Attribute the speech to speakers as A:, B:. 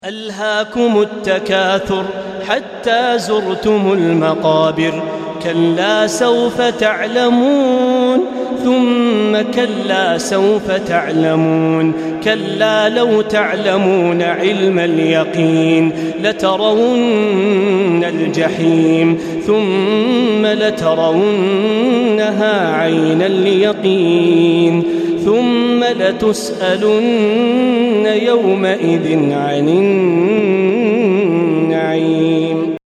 A: ألهاكم التكاثر حتى زرتم المقابر كلا سوف تعلمون ثم كلا سوف تعلمون كلا لو تعلمون علم اليقين لترون الجحيم ثم لترونها عين اليقين ثم لتسألن يومئذ عن النعيم.